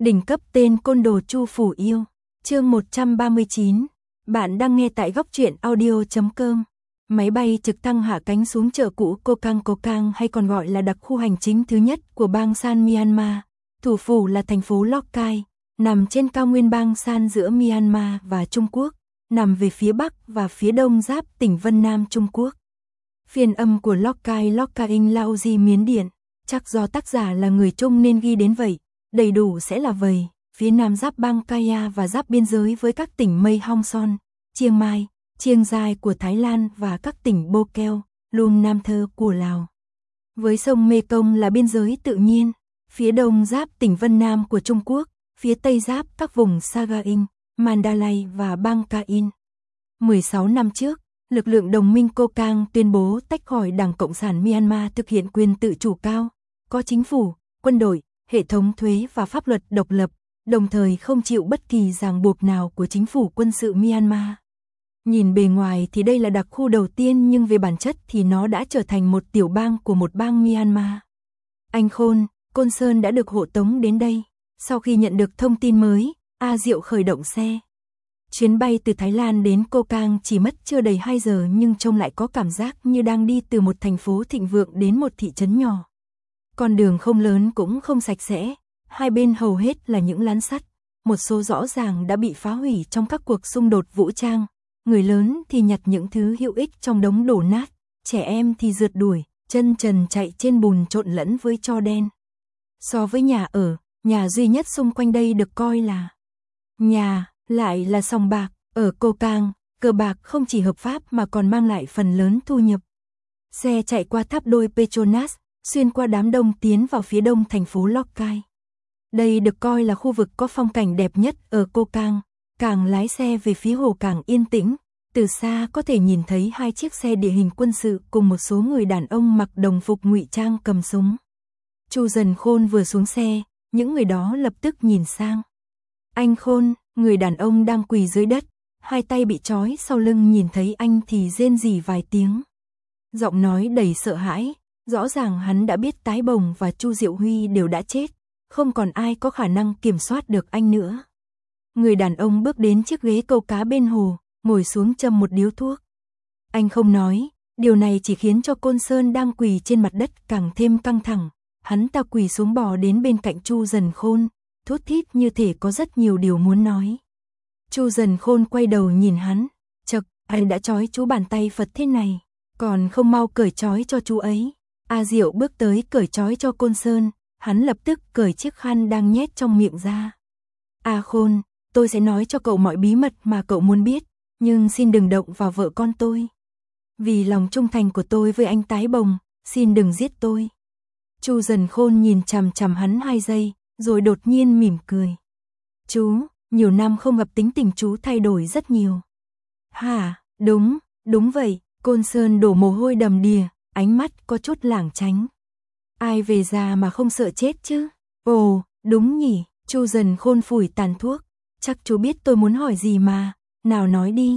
Đỉnh cấp tên côn đồ Chu Phủ Yêu. Chương 139. Bạn đang nghe tại góc truyện audio.com. Máy bay trực thăng hạ cánh xuống chợ cũ Kokang hay còn gọi là đặc khu hành chính thứ nhất của bang San Myanmar. Thủ phủ là thành phố Lokai, nằm trên cao nguyên bang San giữa Myanmar và Trung Quốc, nằm về phía bắc và phía đông giáp tỉnh Vân Nam Trung Quốc. Phiên âm của Lokai Lokaing Laozi Miến Điện, chắc do tác giả là người Trung nên ghi đến vậy. Đầy đủ sẽ là vậy, phía nam giáp bang Kaya và giáp biên giới với các tỉnh Mae Hong Son, Chiang Mai, Chiang Rai của Thái Lan và các tỉnh Bokeo, Luang Nam Thơ của Lào. Với sông Mekong là biên giới tự nhiên, phía đông giáp tỉnh Vân Nam của Trung Quốc, phía tây giáp các vùng Sagaing, Mandalay và bang Kain. 16 năm trước, lực lượng đồng minh Kokang tuyên bố tách khỏi Đảng Cộng sản Myanmar thực hiện quyền tự chủ cao, có chính phủ, quân đội, hệ thống thuế và pháp luật độc lập, đồng thời không chịu bất kỳ ràng buộc nào của chính phủ quân sự Myanmar. Nhìn bề ngoài thì đây là đặc khu đầu tiên nhưng về bản chất thì nó đã trở thành một tiểu bang của một bang Myanmar. Anh Khôn, Côn Sơn đã được hộ tống đến đây. Sau khi nhận được thông tin mới, A Diệu khởi động xe. Chuyến bay từ Thái Lan đến Kokang chỉ mất chưa đầy 2 giờ nhưng trông lại có cảm giác như đang đi từ một thành phố thịnh vượng đến một thị trấn nhỏ. Con đường không lớn cũng không sạch sẽ, hai bên hầu hết là những lán sắt, một số rõ ràng đã bị phá hủy trong các cuộc xung đột vũ trang, người lớn thì nhặt những thứ hữu ích trong đống đổ nát, trẻ em thì rượt đuổi, chân trần chạy trên bùn trộn lẫn với tro đen. So với nhà ở, nhà duy nhất xung quanh đây được coi là nhà, lại là sòng bạc, ở Kokang, cờ bạc không chỉ hợp pháp mà còn mang lại phần lớn thu nhập. Xe chạy qua tháp đôi Petronas, xuyên qua đám đông tiến vào phía đông thành phố Lokai. Đây được coi là khu vực có phong cảnh đẹp nhất ở Kokang, càng lái xe về phía hồ càng yên tĩnh, từ xa có thể nhìn thấy hai chiếc xe địa hình quân sự cùng một số người đàn ông mặc đồng phục ngụy trang cầm súng. Chu Dần Khôn vừa xuống xe, những người đó lập tức nhìn sang. Anh Khôn, người đàn ông đang quỳ dưới đất, hai tay bị trói sau lưng nhìn thấy anh thì rên rỉ vài tiếng. Giọng nói đầy sợ hãi. Rõ ràng hắn đã biết Tái Bồng và Chu Diệu Huy đều đã chết, không còn ai có khả năng kiểm soát được anh nữa. Người đàn ông bước đến chiếc ghế câu cá bên hồ, ngồi xuống châm một điếu thuốc. Anh không nói, điều này chỉ khiến cho Côn Sơn đang quỳ trên mặt đất càng thêm căng thẳng. Hắn ta quỳ xuống bò đến bên cạnh Chu Dần Khôn, thốt thít như thể có rất nhiều điều muốn nói. Chu Dần Khôn quay đầu nhìn hắn, chậc, anh đã trói chú bàn tay Phật thế này, còn không mau cởi trói cho chú ấy. A Diệu bước tới cởi trói cho Côn Sơn, hắn lập tức cởi chiếc khăn đang nhét trong miệng ra. A Khôn, tôi sẽ nói cho cậu mọi bí mật mà cậu muốn biết, nhưng xin đừng động vào vợ con tôi. Vì lòng trung thành của tôi với anh Tái Bồng, xin đừng giết tôi. Chu Dần Khôn nhìn chằm chằm hắn 2 giây, rồi đột nhiên mỉm cười. Chú, nhiều năm không gặp tính tình chú thay đổi rất nhiều. Hả, đúng vậy, Côn Sơn đổ mồ hôi đầm đìa. Ánh mắt có chút lảng tránh. Ai về già mà không sợ chết chứ? Ồ, đúng nhỉ, Chu Dần Khôn phủi tàn thuốc. Chắc chú biết tôi muốn hỏi gì mà, nào nói đi.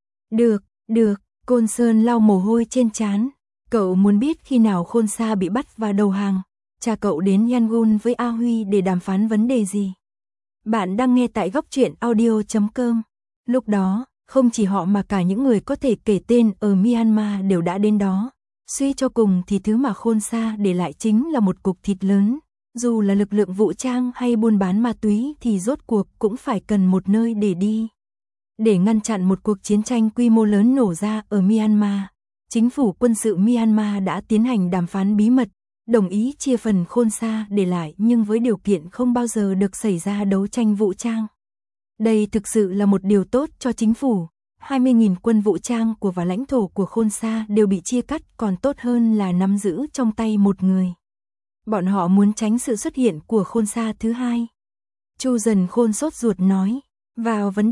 Được, Côn Sơn lau mồ hôi trên trán. Cậu muốn biết khi nào Khôn Sa bị bắt và đầu hàng, cha cậu đến Yangon với A Huy để đàm phán vấn đề gì? Bạn đang nghe tại góc truyện audio.com. Lúc đó, không chỉ họ mà cả những người có thể kể tên ở Myanmar đều đã đến đó. Suy cho cùng thì thứ mà Khôn Sa để lại chính là một cục thịt lớn, dù là lực lượng vũ trang hay buôn bán ma túy thì rốt cuộc cũng phải cần một nơi để đi. Để ngăn chặn một cuộc chiến tranh quy mô lớn nổ ra ở Myanmar, chính phủ quân sự Myanmar đã tiến hành đàm phán bí mật, đồng ý chia phần Khôn Sa để lại nhưng với điều kiện không bao giờ được xảy ra đấu tranh vũ trang. Đây thực sự là một điều tốt cho chính phủ. 20.000 quân vũ trang của và lãnh thổ của Khôn Sa đều bị chia cắt còn tốt hơn là nắm giữ trong tay một người. Bọn họ muốn tránh sự xuất hiện của Khôn Sa thứ hai. Chu Dần Khôn sốt ruột nói, vào vấn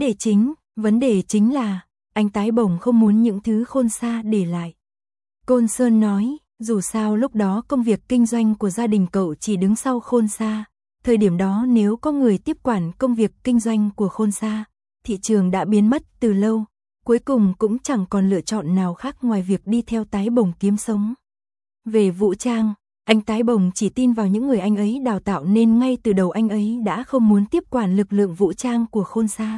đề chính là, anh Tái Bồng không muốn những thứ Khôn Sa để lại. Côn Sơn nói, dù sao lúc đó công việc kinh doanh của gia đình cậu chỉ đứng sau Khôn Sa. Thời điểm đó nếu có người tiếp quản công việc kinh doanh của Khôn Sa, thị trường đã biến mất từ lâu. Cuối cùng cũng chẳng còn lựa chọn nào khác ngoài việc đi theo Tái Bồng kiếm sống. Về vũ trang, Anh Tái Bồng chỉ tin vào những người anh ấy đào tạo nên ngay từ đầu anh ấy đã không muốn tiếp quản lực lượng vũ trang của Khôn Sa.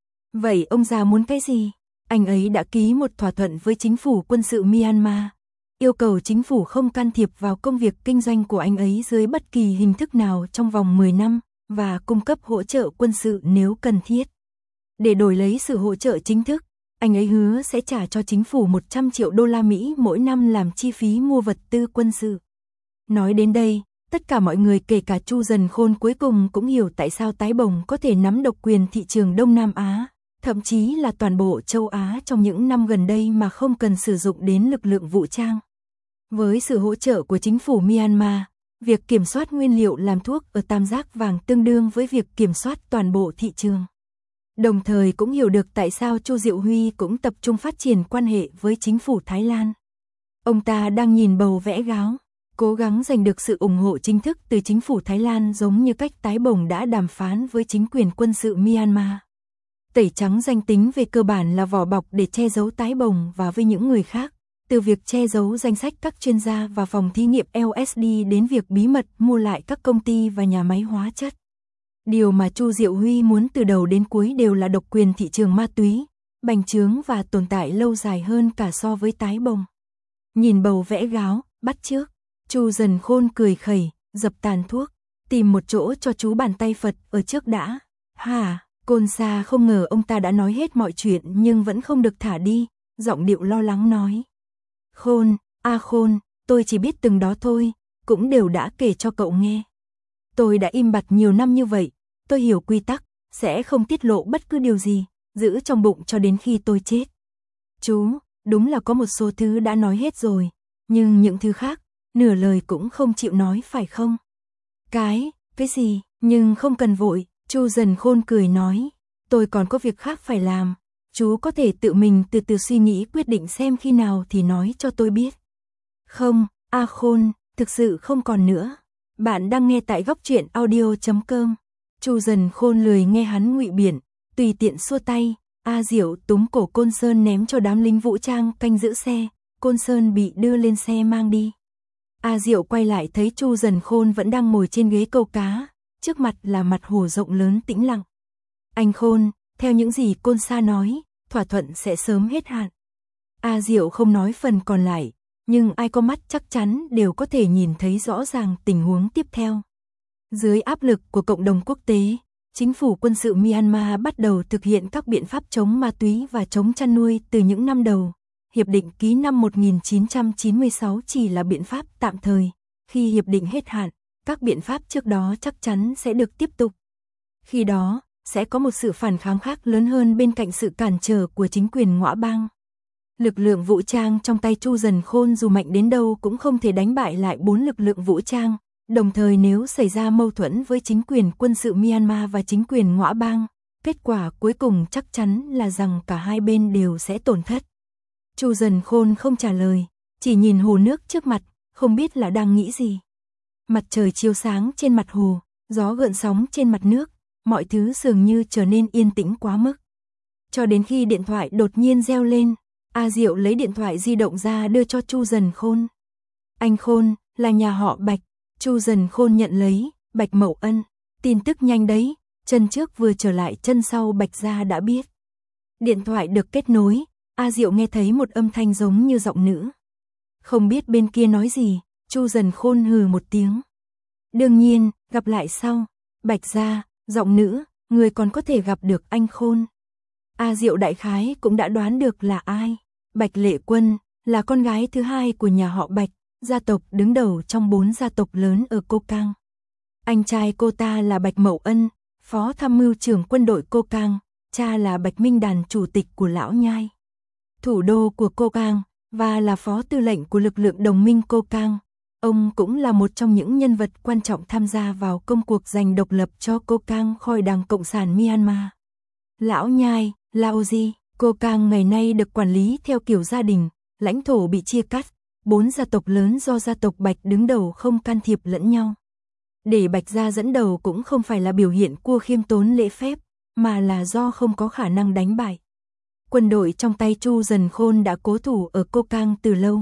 Vậy ông già muốn cái gì? Anh ấy đã ký một thỏa thuận với chính phủ quân sự Myanmar, yêu cầu chính phủ không can thiệp vào công việc kinh doanh của anh ấy dưới bất kỳ hình thức nào trong vòng 10 năm và cung cấp hỗ trợ quân sự nếu cần thiết. Để đổi lấy sự hỗ trợ chính thức, anh ấy hứa sẽ trả cho chính phủ 100 triệu đô la Mỹ mỗi năm làm chi phí mua vật tư quân sự. Nói đến đây, tất cả mọi người kể cả Chu Dần Khôn cuối cùng cũng hiểu tại sao Tái Bồng có thể nắm độc quyền thị trường Đông Nam Á, thậm chí là toàn bộ châu Á trong những năm gần đây mà không cần sử dụng đến lực lượng vũ trang. Với sự hỗ trợ của chính phủ Myanmar, việc kiểm soát nguyên liệu làm thuốc ở Tam Giác Vàng tương đương với việc kiểm soát toàn bộ thị trường. Đồng thời cũng hiểu được tại sao Chu Diệu Huy cũng tập trung phát triển quan hệ với chính phủ Thái Lan. Ông ta đang nhìn bầu vẽ gáo, cố gắng giành được sự ủng hộ chính thức từ chính phủ Thái Lan giống như cách Tái Bồng đã đàm phán với chính quyền quân sự Myanmar. Tẩy trắng danh tính về cơ bản là vỏ bọc để che giấu Tái Bồng và với những người khác, từ việc che giấu danh sách các chuyên gia và phòng thí nghiệm LSD đến việc bí mật mua lại các công ty và nhà máy hóa chất. Điều mà Chu Diệu Huy muốn từ đầu đến cuối đều là độc quyền thị trường ma túy, bành trướng và tồn tại lâu dài hơn cả so với Tái Bồng. Nhìn bầu vẽ gáo, bắt chước, Chu Dần Khôn cười khẩy, dập tàn thuốc, tìm một chỗ cho chú bàn tay Phật ở trước đã. Hả? Khôn Sa không ngờ ông ta đã nói hết mọi chuyện nhưng vẫn không được thả đi, giọng điệu lo lắng nói. Khôn, Khôn, tôi chỉ biết từng đó thôi, cũng đều đã kể cho cậu nghe. Tôi đã im bặt nhiều năm như vậy, tôi hiểu quy tắc, sẽ không tiết lộ bất cứ điều gì, giữ trong bụng cho đến khi tôi chết. Chú, đúng là có một số thứ đã nói hết rồi, nhưng những thứ khác, nửa lời cũng không chịu nói phải không? Cái gì, nhưng không cần vội, Chu Dần Khôn cười nói, tôi còn có việc khác phải làm, chú có thể tự mình từ từ suy nghĩ quyết định xem khi nào thì nói cho tôi biết. Không, Khôn, thực sự không còn nữa. Bạn đang nghe tại góc truyện audio.com. Chu Dần Khôn lười nghe hắn ngụy biện, tùy tiện xua tay, Diệu túm cổ Côn Sơn ném cho đám lính vũ trang canh giữ xe, Côn Sơn bị đưa lên xe mang đi. Diệu quay lại thấy Chu Dần Khôn vẫn đang ngồi trên ghế câu cá, trước mặt là mặt hồ rộng lớn tĩnh lặng. Anh Khôn, theo những gì Côn Sa nói, thỏa thuận sẽ sớm hết hạn. Diệu không nói phần còn lại, nhưng ai có mắt chắc chắn đều có thể nhìn thấy rõ ràng tình huống tiếp theo. Dưới áp lực của cộng đồng quốc tế, chính phủ quân sự Myanmar bắt đầu thực hiện các biện pháp chống ma túy và chống chăn nuôi từ những năm đầu. Hiệp định ký năm 1996 chỉ là biện pháp tạm thời, khi hiệp định hết hạn, các biện pháp trước đó chắc chắn sẽ được tiếp tục. Khi đó, sẽ có một sự phản kháng khác lớn hơn bên cạnh sự cản trở của chính quyền Ngoã Bang. Lực lượng vũ trang trong tay Chu Dần Khôn dù mạnh đến đâu cũng không thể đánh bại lại 4 lực lượng vũ trang, đồng thời nếu xảy ra mâu thuẫn với chính quyền quân sự Myanmar và chính quyền Ngoã Bang, kết quả cuối cùng chắc chắn là rằng cả hai bên đều sẽ tổn thất. Chu Dần Khôn không trả lời, chỉ nhìn hồ nước trước mặt, không biết là đang nghĩ gì. Mặt trời chiếu sáng trên mặt hồ, gió gợn sóng trên mặt nước, mọi thứ dường như trở nên yên tĩnh quá mức. Cho đến khi điện thoại đột nhiên reo lên, Diệu lấy điện thoại di động ra đưa cho Chu Dần Khôn. Anh Khôn, là nhà họ Bạch. Chu Dần Khôn nhận lấy, Bạch Mậu Ân. Tin tức nhanh đấy, chân trước vừa trở lại chân sau Bạch gia đã biết. Điện thoại được kết nối, Diệu nghe thấy một âm thanh giống như giọng nữ. Không biết bên kia nói gì, Chu Dần Khôn hừ một tiếng. Đương nhiên, gặp lại sau. Bạch gia, giọng nữ, người còn có thể gặp được anh Khôn. Diệu đại khái cũng đã đoán được là ai. Bạch Lệ Quân, là con gái thứ hai của nhà họ Bạch, gia tộc đứng đầu trong 4 gia tộc lớn ở Cô Cang. Anh trai cô ta là Bạch Mậu Ân, phó tham mưu trưởng quân đội Cô Cang, cha là Bạch Minh Đàn chủ tịch của Lão Nhai, thủ đô của Cô Cang, và là phó tư lệnh của lực lượng đồng minh Cô Cang. Ông cũng là một trong những nhân vật quan trọng tham gia vào công cuộc giành độc lập cho Cô Cang khỏi Đảng Cộng sản Myanmar. Lão Nhai, Laozi, Cô Cang ngày nay được quản lý theo kiểu gia đình, lãnh thổ bị chia cắt, 4 gia tộc lớn do gia tộc Bạch đứng đầu không can thiệp lẫn nhau. Để Bạch gia dẫn đầu cũng không phải là biểu hiện của khiêm tốn lễ phép, mà là do không có khả năng đánh bại. Quân đội trong tay Chu Dần Khôn đã cố thủ ở Cô Cang từ lâu,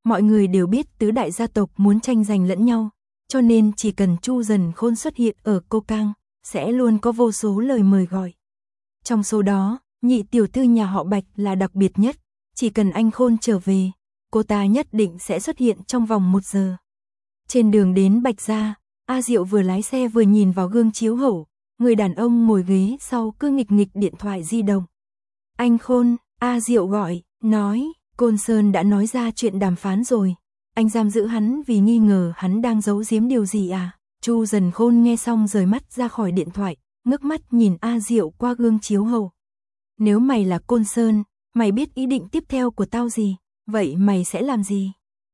Mọi người đều biết tứ đại gia tộc muốn tranh giành lẫn nhau, cho nên chỉ cần Chu Dần Khôn xuất hiện ở Cô Cang, sẽ luôn có vô số lời mời gọi. Trong số đó, nhị tiểu thư nhà họ Bạch là đặc biệt nhất, chỉ cần anh Khôn trở về, cô ta nhất định sẽ xuất hiện trong vòng 1 giờ. Trên đường đến Bạch gia, A Diệu vừa lái xe vừa nhìn vào gương chiếu hậu, người đàn ông ngồi ghế sau cứ nghịch nghịch điện thoại di động. Anh Khôn, A Diệu gọi, nói, Côn Sơn đã nói ra chuyện đàm phán rồi, anh giam giữ hắn vì nghi ngờ hắn đang giấu giếm điều gì à? Chu Dần Khôn nghe xong rời mắt ra khỏi điện thoại, ngước mắt nhìn A Diệu qua gương chiếu hậu. Nếu mày là Côn Sơn, mày biết ý định tiếp theo của tao gì, vậy mày sẽ làm gì?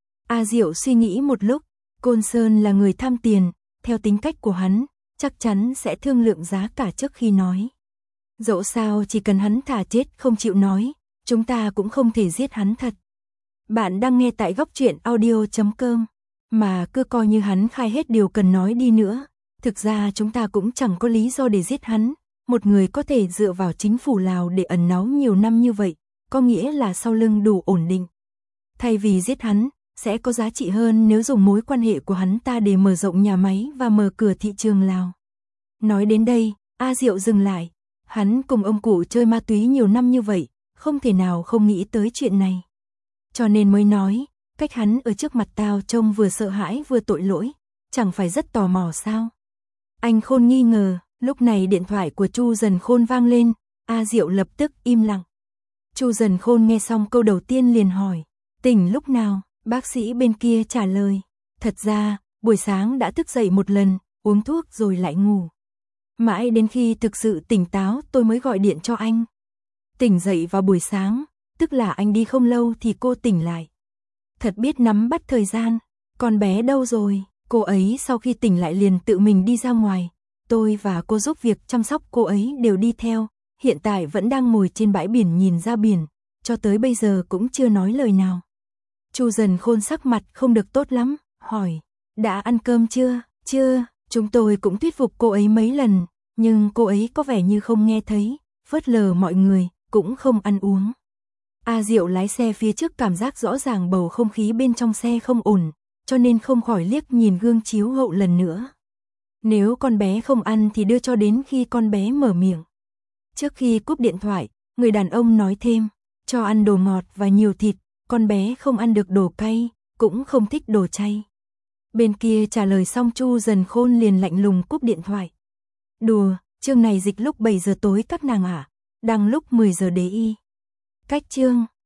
A Diệu suy nghĩ một lúc, Côn Sơn là người tham tiền, theo tính cách của hắn, chắc chắn sẽ thương lượng giá cả trước khi nói. Dẫu sao chỉ cần hắn thà chết không chịu nói, chúng ta cũng không thể giết hắn thật. Bạn đang nghe tại góc truyện audio.com, mà cứ coi như hắn khai hết điều cần nói đi nữa, thực ra chúng ta cũng chẳng có lý do để giết hắn. Một người có thể dựa vào chính phủ Lào để ẩn náu nhiều năm như vậy, có nghĩa là sau lưng đủ ổn định. Thay vì giết hắn, sẽ có giá trị hơn nếu dùng mối quan hệ của hắn ta để mở rộng nhà máy và mở cửa thị trường Lào. Nói đến đây, A Diệu dừng lại. Hắn cùng ông cụ chơi ma túy nhiều năm như vậy, không thể nào không nghĩ tới chuyện này. Cho nên mới nói, cách hắn ở trước mặt tao trông vừa sợ hãi vừa tội lỗi, chẳng phải rất tò mò sao? Anh Khôn nghi ngờ, lúc này điện thoại của Chu Dần Khôn vang lên, A Diệu lập tức im lặng. Chu Dần Khôn nghe xong câu đầu tiên liền hỏi, tỉnh lúc nào? Bác sĩ bên kia trả lời, thật ra, buổi sáng đã thức dậy một lần, uống thuốc rồi lại ngủ. Mãi đến khi thực sự tỉnh táo tôi mới gọi điện cho anh. Tỉnh dậy vào buổi sáng, tức là anh đi không lâu thì cô tỉnh lại. Thật biết nắm bắt thời gian, con bé đâu rồi? Cô ấy sau khi tỉnh lại liền tự mình đi ra ngoài. Tôi và cô giúp việc chăm sóc cô ấy đều đi theo, hiện tại vẫn đang ngồi trên bãi biển nhìn ra biển, cho tới bây giờ cũng chưa nói lời nào. Chu Dần Khôn sắc mặt không được tốt lắm, hỏi, đã ăn cơm chưa? Chưa, chúng tôi cũng thuyết phục cô ấy mấy lần, nhưng cô ấy có vẻ như không nghe thấy, phớt lờ mọi người, cũng không ăn uống. A Diệu lái xe phía trước cảm giác rõ ràng bầu không khí bên trong xe không ổn, cho nên không khỏi liếc nhìn gương chiếu hậu lần nữa. Nếu con bé không ăn thì đưa cho đến khi con bé mở miệng. Trước khi cúp điện thoại, người đàn ông nói thêm, cho ăn đồ ngọt và nhiều thịt, con bé không ăn được đồ cay, cũng không thích đồ chay. Bên kia trả lời xong Chu Dần Khôn liền lạnh lùng cúp điện thoại. Đùa, chương này dịch lúc 7 giờ tối các nàng ạ, đăng lúc 10 giờ đế y. Cách chương